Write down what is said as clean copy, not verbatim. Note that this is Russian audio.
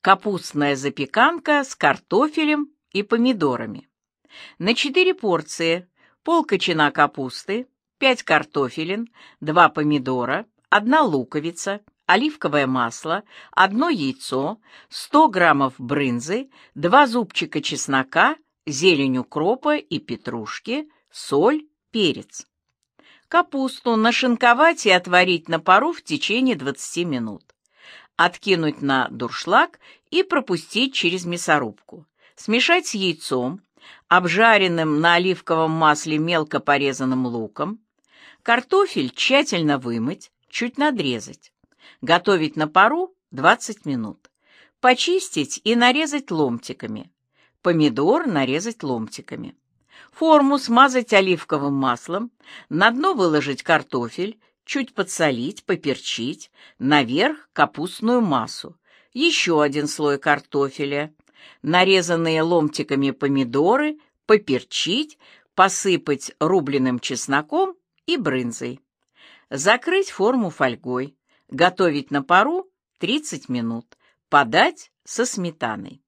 Капустная запеканка с картофелем и помидорами. На 4 порции: полкочана капусты, 5 картофелин, 2 помидора, 1 луковица, оливковое масло, 1 яйцо, 100 граммов брынзы, 2 зубчика чеснока, зелень укропа и петрушки, соль, перец. Капусту нашинковать и отварить на пару в течение 20 минут. Откинуть на дуршлаг и пропустить через мясорубку. Смешать с яйцом, обжаренным на оливковом масле мелко порезанным луком. Картофель тщательно вымыть, чуть надрезать. Готовить на пару 20 минут. Почистить и нарезать ломтиками. Помидор нарезать ломтиками. Форму смазать оливковым маслом, на дно выложить картофель, чуть подсолить, поперчить, наверх капустную массу, еще 1 слой картофеля, нарезанные ломтиками помидоры, поперчить, посыпать рубленым чесноком и брынзой. Закрыть форму фольгой, готовить на пару 30 минут, подать со сметаной.